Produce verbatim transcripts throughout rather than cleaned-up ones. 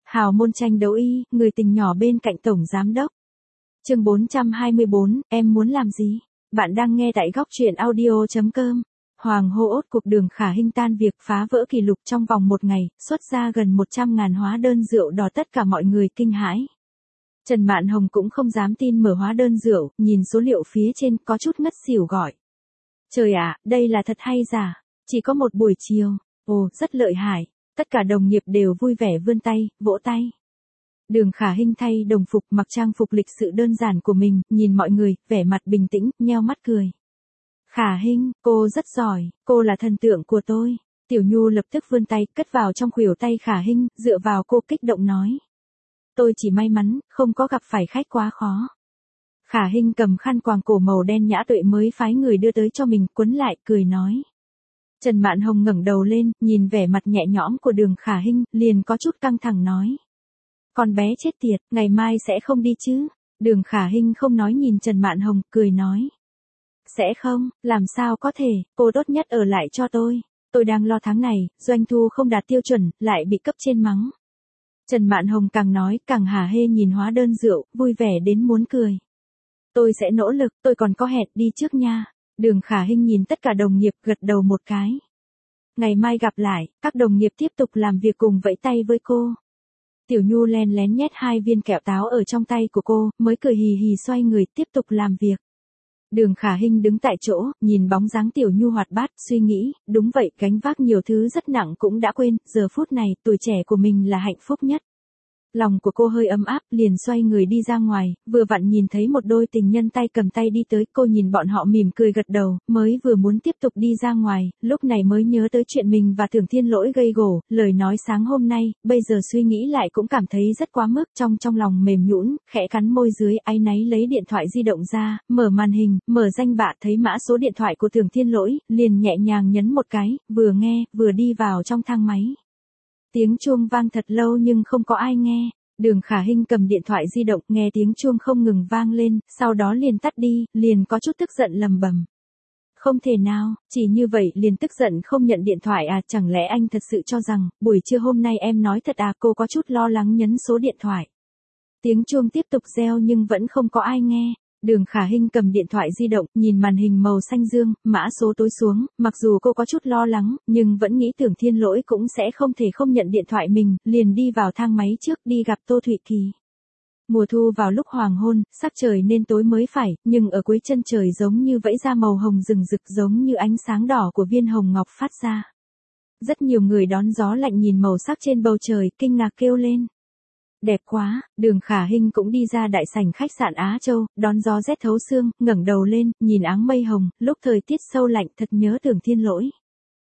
Hào môn tranh đấu y, người tình nhỏ bên cạnh tổng giám đốc. Chương bốn trăm hai mươi bốn, em muốn làm gì? Bạn đang nghe tại góc truyện audio chấm com. Hoàng hô ốt cuộc Đường Khả Hinh tan việc phá vỡ kỷ lục trong vòng một ngày, xuất ra gần một trăm ngàn hóa đơn rượu đỏ, tất cả mọi người kinh hãi. Trần Mạn Hồng cũng không dám tin mở hóa đơn rượu, nhìn số liệu phía trên có chút ngất xỉu gọi. Trời ạ, đây là thật hay giả? Chỉ có một buổi chiều. Ồ, rất lợi hại. Tất cả đồng nghiệp đều vui vẻ vươn tay, vỗ tay. Đường Khả Hinh thay đồng phục, mặc trang phục lịch sự đơn giản của mình, nhìn mọi người, vẻ mặt bình tĩnh, nheo mắt cười. Khả Hinh, cô rất giỏi, cô là thần tượng của tôi. Tiểu Nhu lập tức vươn tay, cất vào trong khuỷu tay Khả Hinh, dựa vào cô kích động nói. Tôi chỉ may mắn, không có gặp phải khách quá khó. Khả Hinh cầm khăn quàng cổ màu đen nhã tuệ mới phái người đưa tới cho mình, quấn lại, cười nói. Trần Mạn Hồng ngẩng đầu lên, nhìn vẻ mặt nhẹ nhõm của Đường Khả Hinh, liền có chút căng thẳng nói. Con bé chết tiệt, ngày mai sẽ không đi chứ? Đường Khả Hinh không nói nhìn Trần Mạn Hồng, cười nói. Sẽ không, làm sao có thể, cô tốt nhất ở lại cho tôi. Tôi đang lo tháng này, doanh thu không đạt tiêu chuẩn, lại bị cấp trên mắng. Trần Mạn Hồng càng nói, càng hả hê nhìn hóa đơn rượu, vui vẻ đến muốn cười. Tôi sẽ nỗ lực, tôi còn có hẹn đi trước nha. Đường Khả Hinh nhìn tất cả đồng nghiệp, gật đầu một cái. Ngày mai gặp lại, các đồng nghiệp tiếp tục làm việc cùng vẫy tay với cô. Tiểu Nhu len lén nhét hai viên kẹo táo ở trong tay của cô, mới cười hì hì xoay người tiếp tục làm việc. Đường Khả Hinh đứng tại chỗ, nhìn bóng dáng Tiểu Nhu hoạt bát, suy nghĩ, đúng vậy, gánh vác nhiều thứ rất nặng cũng đã quên, giờ phút này, tuổi trẻ của mình là hạnh phúc nhất. Lòng của cô hơi ấm áp, liền xoay người đi ra ngoài, vừa vặn nhìn thấy một đôi tình nhân tay cầm tay đi tới, cô nhìn bọn họ mỉm cười gật đầu, mới vừa muốn tiếp tục đi ra ngoài, lúc này mới nhớ tới chuyện mình và Tưởng Thiên Lỗi gây gổ, lời nói sáng hôm nay, bây giờ suy nghĩ lại cũng cảm thấy rất quá mức, trong trong lòng mềm nhũn, khẽ cắn môi dưới, áy náy lấy điện thoại di động ra, mở màn hình, mở danh bạ, thấy mã số điện thoại của Tưởng Thiên Lỗi, liền nhẹ nhàng nhấn một cái, vừa nghe, vừa đi vào trong thang máy. Tiếng chuông vang thật lâu nhưng không có ai nghe. Đường Khả Hinh cầm điện thoại di động, nghe tiếng chuông không ngừng vang lên, sau đó liền tắt đi, liền có chút tức giận lầm bầm. Không thể nào, chỉ như vậy liền tức giận không nhận điện thoại à, chẳng lẽ anh thật sự cho rằng, buổi trưa hôm nay em nói thật à, cô có chút lo lắng nhấn số điện thoại. Tiếng chuông tiếp tục reo nhưng vẫn không có ai nghe. Đường Khả Hinh cầm điện thoại di động, nhìn màn hình màu xanh dương, mã số tối xuống, mặc dù cô có chút lo lắng, nhưng vẫn nghĩ Tưởng Thiên Lỗi cũng sẽ không thể không nhận điện thoại mình, liền đi vào thang máy trước đi gặp Tô Thụy Kỳ. Mùa thu vào lúc hoàng hôn, sắc trời nên tối mới phải, nhưng ở cuối chân trời giống như vẫy ra màu hồng rừng rực giống như ánh sáng đỏ của viên hồng ngọc phát ra. Rất nhiều người đón gió lạnh nhìn màu sắc trên bầu trời, kinh ngạc kêu lên. Đẹp quá, Đường Khả Hinh cũng đi ra đại sảnh khách sạn Á Châu, đón gió rét thấu xương, ngẩng đầu lên, nhìn áng mây hồng, lúc thời tiết sâu lạnh thật nhớ Tưởng Thiên Lỗi.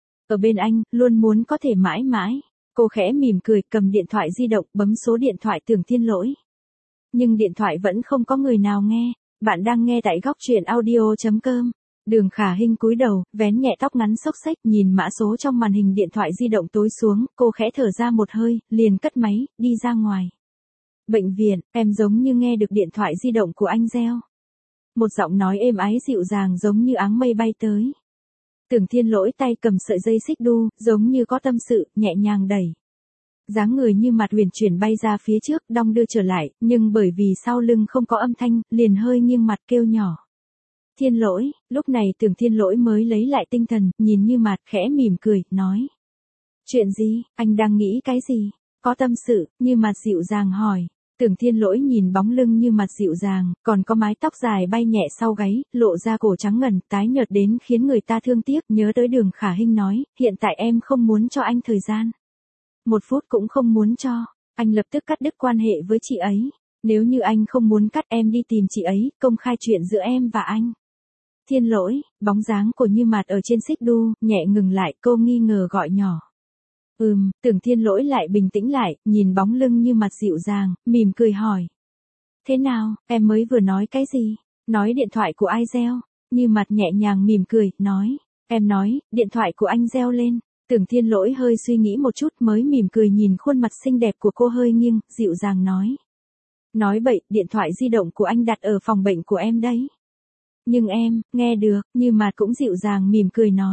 Ở bên anh, luôn muốn có thể mãi mãi. Cô khẽ mỉm cười, cầm điện thoại di động, bấm số điện thoại Tưởng Thiên Lỗi. Nhưng điện thoại vẫn không có người nào nghe. Bạn đang nghe tại góc truyện audio chấm com. Đường Khả Hinh cúi đầu, vén nhẹ tóc ngắn xốc xếch, nhìn mã số trong màn hình điện thoại di động tối xuống, cô khẽ thở ra một hơi, liền cất máy, đi ra ngoài. Bệnh viện, em giống như nghe được điện thoại di động của anh reo. Một giọng nói êm ái dịu dàng giống như áng mây bay tới. Tưởng Thiên Lỗi tay cầm sợi dây xích đu, giống như có tâm sự, nhẹ nhàng đẩy. Dáng người như mặt huyền chuyển bay ra phía trước, đong đưa trở lại, nhưng bởi vì sau lưng không có âm thanh, liền hơi nghiêng mặt kêu nhỏ. Thiên Lỗi, lúc này Tưởng Thiên Lỗi mới lấy lại tinh thần, nhìn như mặt khẽ mỉm cười, nói. Chuyện gì, anh đang nghĩ cái gì? Có tâm sự, như mặt dịu dàng hỏi. Tưởng Thiên Lỗi nhìn bóng lưng như mặt dịu dàng, còn có mái tóc dài bay nhẹ sau gáy, lộ ra cổ trắng ngần, tái nhợt đến khiến người ta thương tiếc, nhớ tới Đường Khả Hinh nói, hiện tại em không muốn cho anh thời gian. Một phút cũng không muốn cho, anh lập tức cắt đứt quan hệ với chị ấy. Nếu như anh không muốn cắt em đi tìm chị ấy, công khai chuyện giữa em và anh. Thiên Lỗi, bóng dáng của Như Mạt ở trên xích đu, nhẹ ngừng lại, cô nghi ngờ gọi nhỏ. Ừm, Tưởng Thiên Lỗi lại bình tĩnh lại, nhìn bóng lưng Như Mạt dịu dàng, mỉm cười hỏi. Thế nào, em mới vừa nói cái gì? Nói điện thoại của ai reo? Như Mạt nhẹ nhàng mỉm cười, nói. Em nói, điện thoại của anh reo lên. Tưởng Thiên Lỗi hơi suy nghĩ một chút mới mỉm cười nhìn khuôn mặt xinh đẹp của cô hơi nghiêng, dịu dàng nói. Nói bậy, điện thoại di động của anh đặt ở phòng bệnh của em đấy. Nhưng em, nghe được, Như Mạt cũng dịu dàng mỉm cười nói.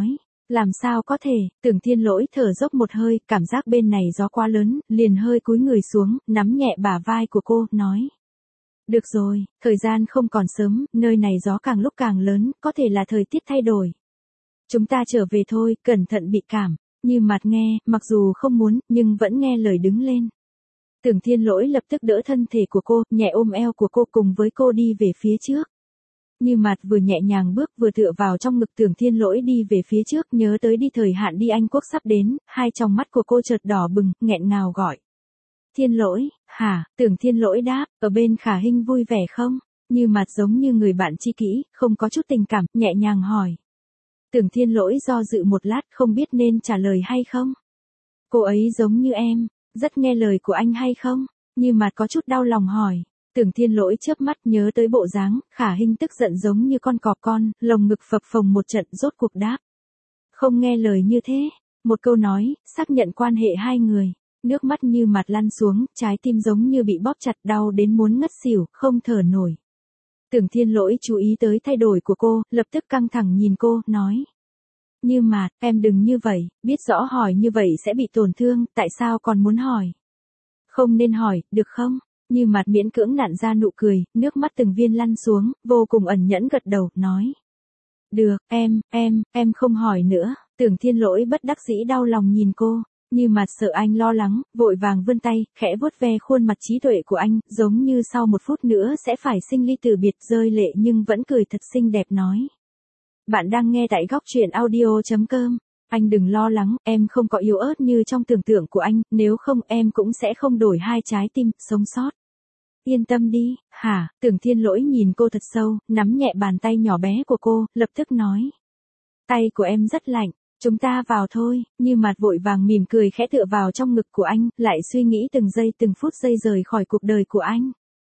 Làm sao có thể, Tưởng Thiên Lỗi thở dốc một hơi, cảm giác bên này gió quá lớn, liền hơi cúi người xuống, nắm nhẹ bả vai của cô, nói. Được rồi, thời gian không còn sớm, nơi này gió càng lúc càng lớn, có thể là thời tiết thay đổi. Chúng ta trở về thôi, cẩn thận bị cảm. Như Mạt nghe, mặc dù không muốn, nhưng vẫn nghe lời đứng lên. Tưởng Thiên Lỗi lập tức đỡ thân thể của cô, nhẹ ôm eo của cô cùng với cô đi về phía trước. Như Mạt vừa nhẹ nhàng bước vừa tựa vào trong ngực Tưởng Thiên Lỗi đi về phía trước, nhớ tới đi thời hạn đi Anh Quốc sắp đến, hai tròng mắt của cô chợt đỏ bừng, nghẹn ngào gọi. Thiên Lỗi, hả? Tưởng Thiên Lỗi đáp, ở bên Khả Hinh vui vẻ không? Như Mạt giống như người bạn tri kỷ, không có chút tình cảm, nhẹ nhàng hỏi. Tưởng Thiên Lỗi do dự một lát không biết nên trả lời hay không. Cô ấy giống như em, rất nghe lời của anh hay không? Như Mạt có chút đau lòng hỏi. Tưởng Thiên Lỗi chớp mắt nhớ tới bộ dáng, Khả Hinh tức giận giống như con cọp con, lồng ngực phập phồng một trận rốt cuộc đáp. Không nghe lời như thế, một câu nói, xác nhận quan hệ hai người, nước mắt Như Mạt lăn xuống, trái tim giống như bị bóp chặt đau đến muốn ngất xỉu, không thở nổi. Tưởng Thiên Lỗi chú ý tới thay đổi của cô, lập tức căng thẳng nhìn cô, nói. Như Mạt, em đừng như vậy, biết rõ hỏi như vậy sẽ bị tổn thương, tại sao còn muốn hỏi? Không nên hỏi, được không? Như Mạt miễn cưỡng nặn ra nụ cười, nước mắt từng viên lăn xuống, vô cùng ẩn nhẫn gật đầu, nói. Được, em, em, em không hỏi nữa. Tưởng Thiên Lỗi bất đắc dĩ đau lòng nhìn cô. Như Mạt sợ anh lo lắng, vội vàng vươn tay, khẽ vuốt ve khuôn mặt trí tuệ của anh, giống như sau một phút nữa sẽ phải sinh ly từ biệt, rơi lệ nhưng vẫn cười thật xinh đẹp nói. Bạn đang nghe tại góc truyện audio chấm com. Anh đừng lo lắng, em không có yếu ớt như trong tưởng tượng của anh, nếu không em cũng sẽ không đổi hai trái tim, sống sót. Yên tâm đi, hả? Tưởng Thiên Lỗi nhìn cô thật sâu, nắm nhẹ bàn tay nhỏ bé của cô, lập tức nói. Tay của em rất lạnh, chúng ta vào thôi. Như Mạt vội vàng mỉm cười khẽ tựa vào trong ngực của anh, lại suy nghĩ từng giây từng phút giây rời khỏi cuộc đời của anh.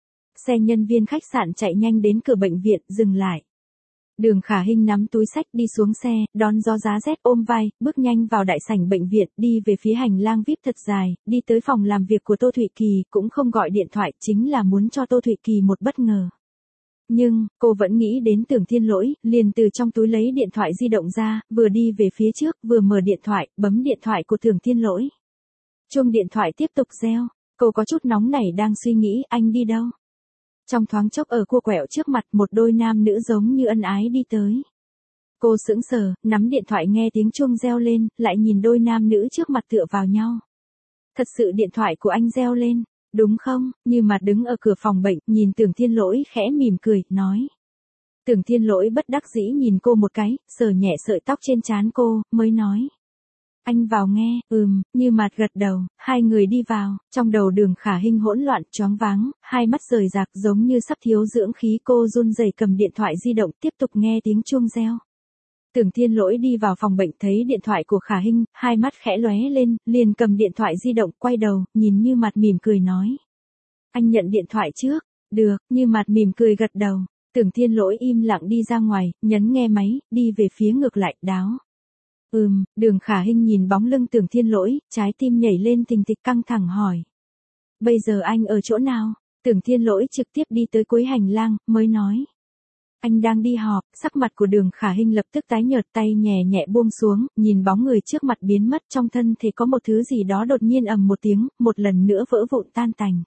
Xe nhân viên khách sạn chạy nhanh đến cửa bệnh viện, dừng lại. Đường Khả Hinh nắm túi xách đi xuống xe, đón gió giá rét ôm vai, bước nhanh vào đại sảnh bệnh viện, đi về phía hành lang vi ai pi thật dài, đi tới phòng làm việc của Tô Thụy Kỳ, cũng không gọi điện thoại, chính là muốn cho Tô Thụy Kỳ một bất ngờ. Nhưng, cô vẫn nghĩ đến Tưởng Thiên Lỗi, liền từ trong túi lấy điện thoại di động ra, vừa đi về phía trước, vừa mở điện thoại, bấm điện thoại của Tưởng Thiên Lỗi. Chuông điện thoại tiếp tục reo, cô có chút nóng nảy đang suy nghĩ anh đi đâu. Trong thoáng chốc ở cua quẹo trước mặt một đôi nam nữ giống như ân ái đi tới. Cô sững sờ, nắm điện thoại nghe tiếng chuông reo lên, lại nhìn đôi nam nữ trước mặt tựa vào nhau. Thật sự điện thoại của anh reo lên, đúng không? Như Mạt đứng ở cửa phòng bệnh, nhìn Tưởng Thiên Lỗi khẽ mỉm cười, nói. Tưởng Thiên Lỗi bất đắc dĩ nhìn cô một cái, sờ nhẹ sợi tóc trên trán cô, mới nói. Anh vào nghe, ừm, Như Mạt gật đầu, hai người đi vào, trong đầu Đường Khả Hinh hỗn loạn, choáng váng, hai mắt rời rạc giống như sắp thiếu dưỡng khí, cô run rẩy cầm điện thoại di động tiếp tục nghe tiếng chuông reo. Tưởng Thiên Lỗi đi vào phòng bệnh thấy điện thoại của Khả Hinh, hai mắt khẽ lóe lên, liền cầm điện thoại di động, quay đầu, nhìn Như Mạt mỉm cười nói. Anh nhận điện thoại trước, được, Như Mạt mỉm cười gật đầu, Tưởng Thiên Lỗi im lặng đi ra ngoài, nhấn nghe máy, đi về phía ngược lại, đáo. Ừm, Đường Khả Hinh nhìn bóng lưng Tưởng Thiên Lỗi, trái tim nhảy lên thình thịch căng thẳng hỏi. Bây giờ anh ở chỗ nào? Tưởng Thiên Lỗi trực tiếp đi tới cuối hành lang, mới nói. Anh đang đi họp, sắc mặt của Đường Khả Hinh lập tức tái nhợt, tay nhẹ nhẹ buông xuống, nhìn bóng người trước mặt biến mất, trong thân thể có một thứ gì đó đột nhiên ầm một tiếng, một lần nữa vỡ vụn tan tành.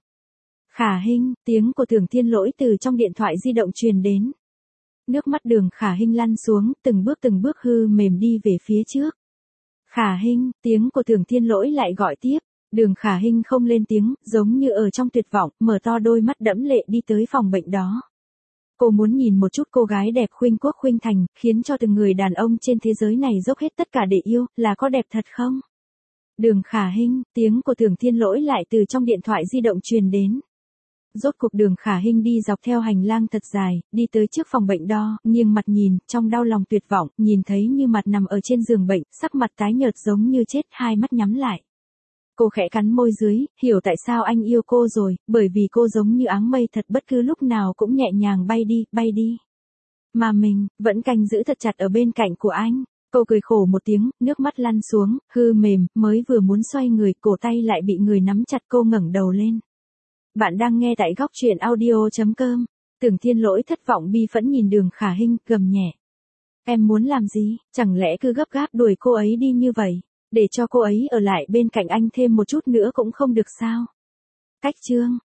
Khả Hinh, tiếng của Tưởng Thiên Lỗi từ trong điện thoại di động truyền đến. Nước mắt Đường Khả Hinh lăn xuống, từng bước từng bước hư mềm đi về phía trước. Khả Hinh, tiếng của Tưởng Thiên Lỗi lại gọi tiếp. Đường Khả Hinh không lên tiếng, giống như ở trong tuyệt vọng, mở to đôi mắt đẫm lệ đi tới phòng bệnh đó. Cô muốn nhìn một chút cô gái đẹp khuynh quốc khuynh thành, khiến cho từng người đàn ông trên thế giới này dốc hết tất cả để yêu, là có đẹp thật không? Đường Khả Hinh, tiếng của Tưởng Thiên Lỗi lại từ trong điện thoại di động truyền đến. Rốt cuộc Đường Khả Hinh đi dọc theo hành lang thật dài, đi tới trước phòng bệnh đo, nghiêng mặt nhìn, trong đau lòng tuyệt vọng, nhìn thấy Như Mạt nằm ở trên giường bệnh, sắc mặt tái nhợt giống như chết, hai mắt nhắm lại. Cô khẽ cắn môi dưới, hiểu tại sao anh yêu cô rồi, bởi vì cô giống như áng mây thật, bất cứ lúc nào cũng nhẹ nhàng bay đi, bay đi. Mà mình, vẫn canh giữ thật chặt ở bên cạnh của anh. Cô cười khổ một tiếng, nước mắt lăn xuống, hư mềm, mới vừa muốn xoay người, cổ tay lại bị người nắm chặt, cô ngẩng đầu lên. Bạn đang nghe tại góc truyện audio chấm com. Tưởng Thiên Lỗi thất vọng bi phẫn nhìn Đường Khả Hinh, gầm nhẹ. Em muốn làm gì? Chẳng lẽ cứ gấp gáp đuổi cô ấy đi như vậy, để cho cô ấy ở lại bên cạnh anh thêm một chút nữa cũng không được sao? Cách chương